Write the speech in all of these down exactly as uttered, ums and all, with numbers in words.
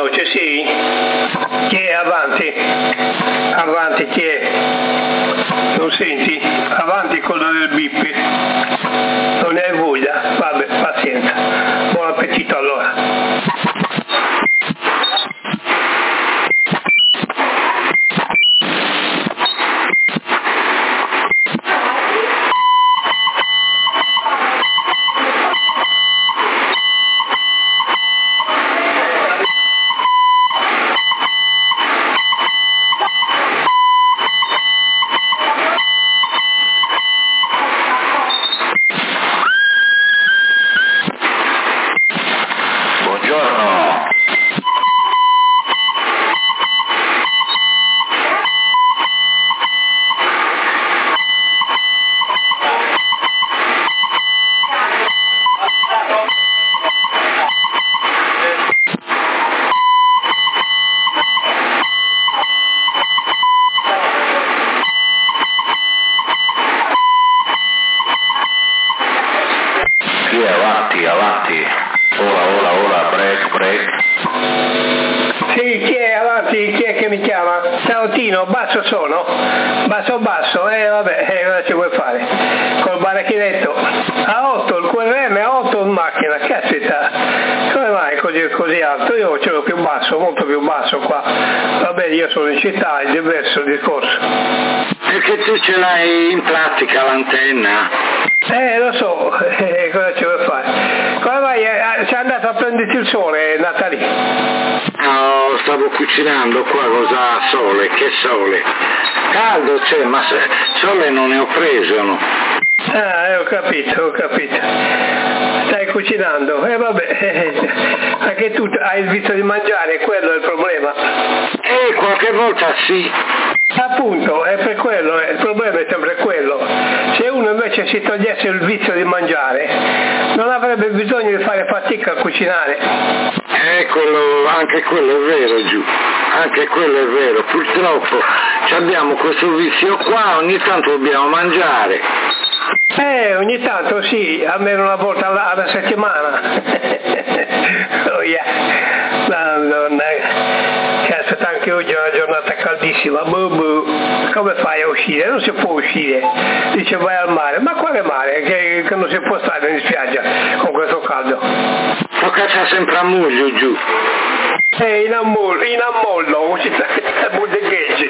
veloce, sì. Chi è avanti? Avanti, chi è? Non senti? Avanti con il bip. Non ne hai voglia? Vabbè, pazienza. Buon appetito allora. Basso sono? Basso basso? Eh vabbè, eh, cosa ci vuoi fare? Col barachinetto a otto, il Q R M a otto in macchina, caspita, come mai così, così alto? Io ce l'ho più basso, molto più basso qua. Vabbè, io sono in città, è diverso il discorso. Perché tu ce l'hai in pratica l'antenna? Eh, lo so, eh, cosa ci vuoi fare? Come mai? Eh, sei andato a prenderti il sole, Natali? No, stavo cucinando qua, cosa sole, che sole? Caldo c'è, ma se, sole non ne ho preso, no? Ah, eh, ho capito, ho capito. Stai cucinando, e eh, vabbè, eh, anche tu hai il vizio di mangiare, quello è il problema. Eh, qualche volta sì. Appunto, è per quello, il problema è sempre quello. Se uno invece si togliesse il vizio di mangiare, non avrebbe bisogno di fare fatica a cucinare. Eh, quello, anche quello è vero, giù, anche quello è vero. Purtroppo abbiamo questo vizio qua, ogni tanto dobbiamo mangiare. Eh, ogni tanto sì, almeno una volta alla, alla settimana. Oh yeah. No, no, no. Cazzo, anche oggi è una giornata caldissima. Buh, buh. Come fai a uscire? Non si può uscire. Dice vai al mare. Ma quale mare? Che, che non si può stare in spiaggia con questo caldo. Lo caccia sempre a muglio giù. Eh, in ammollo, in ammollo, budegheggio.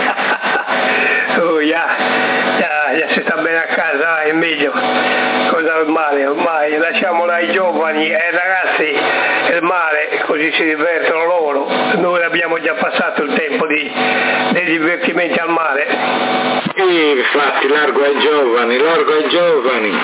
Oh yeah. Yeah, yeah, si sta bene a casa, è meglio. Cosa il mare? Ormai lasciamolo ai giovani, ai ragazzi, il mare, così si divertono loro. Noi abbiamo già passato il tempo di, dei divertimenti al mare. Sì, infatti, largo ai giovani, largo ai giovani.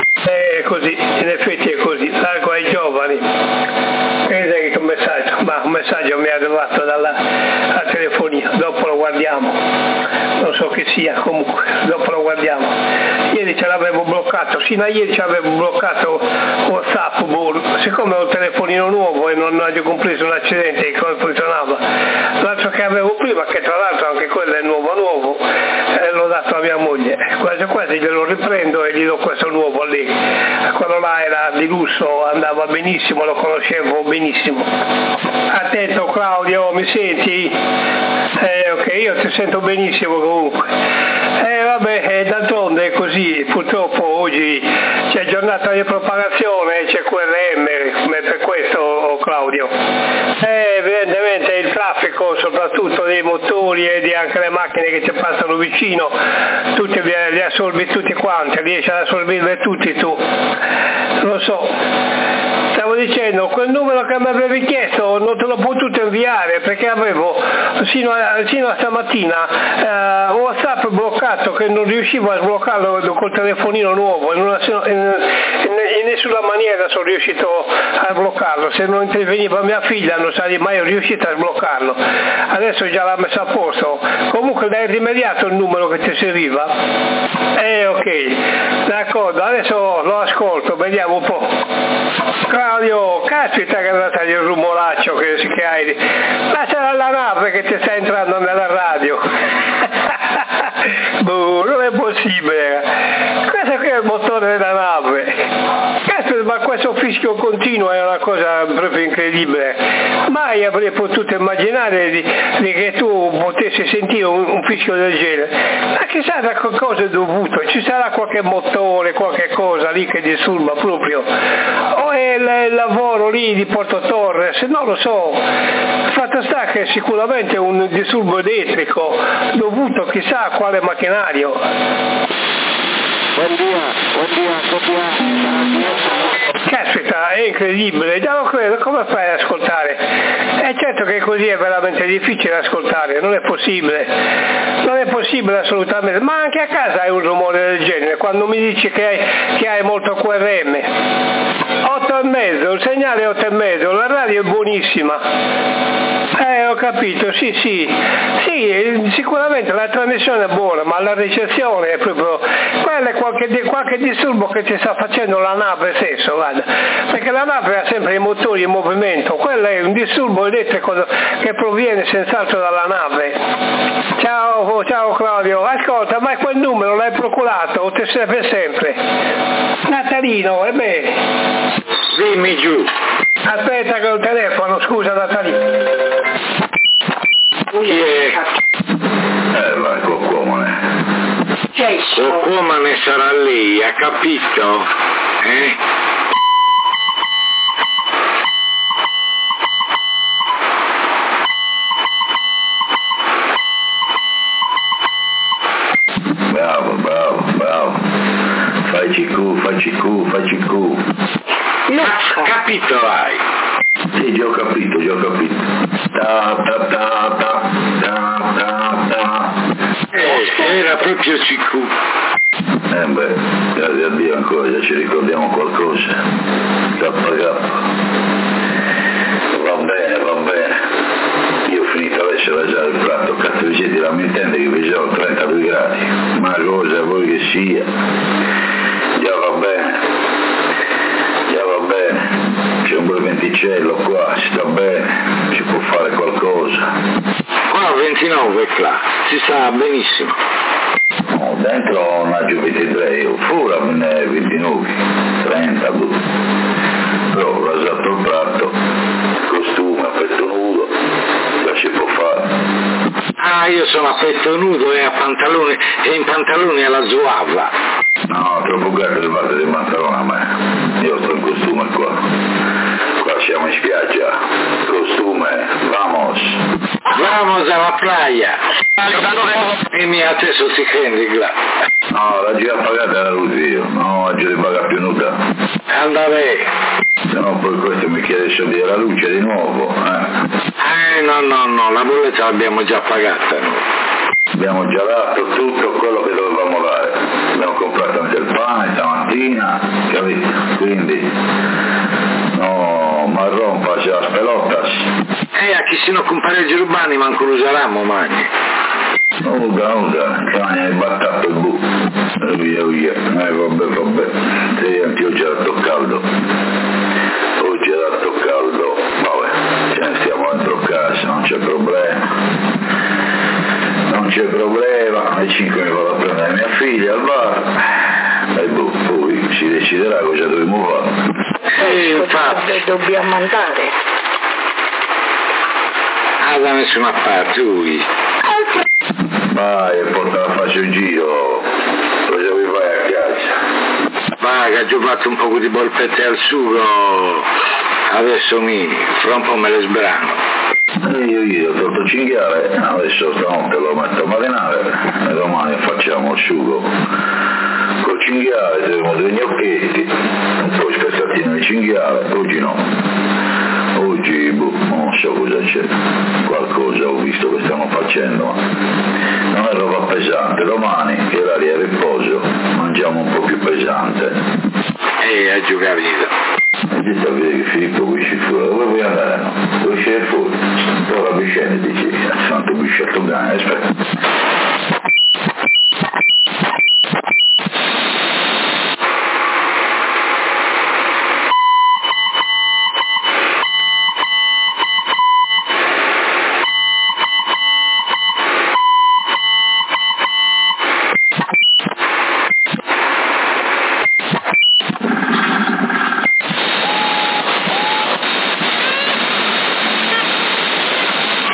È così, in effetti è così, largo ai giovani. Vedete che un messaggio, ma un messaggio mi è arrivato dalla telefonia, dopo lo guardiamo, non so che sia, comunque, dopo lo guardiamo. Ieri ce l'avevo bloccato, fino a ieri ci avevo bloccato WhatsApp, siccome ho un telefonino nuovo e non ho compreso un accidente come funzionava, l'altro che avevo prima, che tra l'altro anche quello è nuovo nuovo, eh, l'ho dato a mia moglie, quasi quasi glielo riprendo e gli do questo nuovo lì. Quello là era di lusso, andava benissimo, lo conoscevo benissimo. Attento Claudio, mi senti? Eh, ok, io ti sento benissimo comunque. Eh vabbè, eh, d'altronde è così, purtroppo oggi c'è giornata di propagazione, c'è Q R M, per questo Claudio. Eh, evidentemente il traffico, soprattutto dei motori e di anche le macchine che ci passano vicino, tutti li, li assorbi tutti quanti, riesci ad assorbirli tutti tu. Lo so. Stavo dicendo, quel numero che mi avevi chiesto non te l'ho potuto inviare perché avevo sino a, sino a stamattina eh, WhatsApp bloccato, che non riuscivo a sbloccarlo col telefonino nuovo, in, una, in, in, in nessuna maniera sono riuscito a sbloccarlo. Se non interveniva mia figlia non sarei mai riuscito a sbloccarlo. Adesso già l'ha messo a posto. Comunque l'hai rimediato il numero che ti serviva? Eh ok, d'accordo, adesso lo ascolto, vediamo un po'. Claudio, caspita che è andata di un rumoraccio che, che hai. Ma sarà la nave che ti sta entrando nella radio. Boh, non è possibile. Questo qui è il motore della nave. Caspita, ma questo fischio continuo è una cosa proprio incredibile. Mai avrei potuto immaginare di, di che tu potessi sentire un, un fischio del genere. Ma chissà da cosa è dovuto, ci sarà qualche motore, qualche cosa lì che disturba proprio. O è il, il lavoro lì di Porto Torres, non lo so. Il fatto sta che sicuramente è un disturbo elettrico dovuto chissà a quale macchinario. Buon dia, buon dia, buon dia. Caspita, è incredibile, già lo credo, come fai ad ascoltare? È certo che così è veramente difficile ascoltare, non è possibile, non è possibile assolutamente, ma anche a casa hai un rumore del genere, quando mi dici che hai, che hai molto Q R M. otto e mezzo, il segnale è otto e mezzo, la radio è buonissima. Eh, ho capito, sì, sì, sì, sicuramente la trasmissione è buona, ma la ricezione è proprio, quella è qualche, qualche disturbo che ti sta facendo la nave stesso, guarda, perché la nave ha sempre i motori in movimento, quello è un disturbo elettrico che proviene senz'altro dalla nave. Ciao, ciao Claudio, ascolta, ma quel numero l'hai procurato o ti serve sempre? Natalino, è bene. Dimmi giù. Aspetta che ho il telefono, scusa Natalino. Chi è? Eh, vai, Cocomane. Cocomane sarà lei, ha capito? Eh? Bravo, bravo, bravo. Facci Q, facci Q, facci Q. No. Capito hai? Sì, già ho capito, già ho capito. Ta ta ta ta ta ta ta. Eh, era proprio C Q. Eh beh, grazie a Dio ancora già ci ricordiamo qualcosa. K K. Va bene, va bene. Io ho finito adesso a lanciare il prato, cazzo vi siete lamentando che vi sono trentadue gradi. Ma cosa vuoi che sia? Già va bene. C'è un bel venticello qua, si sta bene, si può fare qualcosa. Qua ventinove qua, si sta benissimo. No, dentro una ventitré, fuori ventinove, trenta, però ho rasato il prato, costume a petto nudo, già si può fare. Ah, io sono a petto nudo e a pantaloni, e in pantaloni alla zuava. No, troppo gatto le parte del pantalone a me, io sto in costume qua. Qua siamo in spiaggia, costume, vamos. Vamos a la playa. E mi adesso si prendi là. No, l'ha già pagata la Rusio, no, oggi devi pagare più nuda. Andare. Se no poi questo mi chiede soldi della luce di nuovo, eh. Eh, no, no, no, la bolletta l'abbiamo già pagata noi. Abbiamo già dato tutto quello che dovevamo dare. Abbiamo comprato anche il pane stamattina, capito? Quindi, no, marron, pace las pelotas. Eh, a chi se no compareggi urbani manco lo useranno, magni. Uga, uga, cagna hai battato il bu. E via, via. Eh, vabbè, vabbè. Sì, anche oggi era dato caldo. Oggi era dato caldo. Vabbè, ce ne stiamo dentro casa, non c'è problema. Non c'è problema, alle cinque mi vado a prendere mia figlia al bar e boh, poi si deciderà cosa dobbiamo fare. E infatti dobbiamo andare. Ah, da nessuna parte, lui. Vai e porta la faccia in giro, cosa vi fai a casa? Vai, che ho fatto un po' di polpette al sugo, adesso mi, fra un po' me le sbrano. E io gli ho tolto cinghiale, adesso stanotte lo metto a marinare e domani facciamo il sugo col cinghiale, terremo due gnocchetti, poi spezzatino di cinghiale, oggi no, oggi boh, non so cosa c'è, qualcosa ho visto che stiamo facendo, ma non è roba pesante, domani che l'aria è riposo mangiamo un po' più pesante. E a giocare vita. E ti sta a vedere che Filippo qui ci fuori, dove vuoi andare? No? Dove c'è fuori? Ora biscende e dici, santo biscetto bene, aspetta.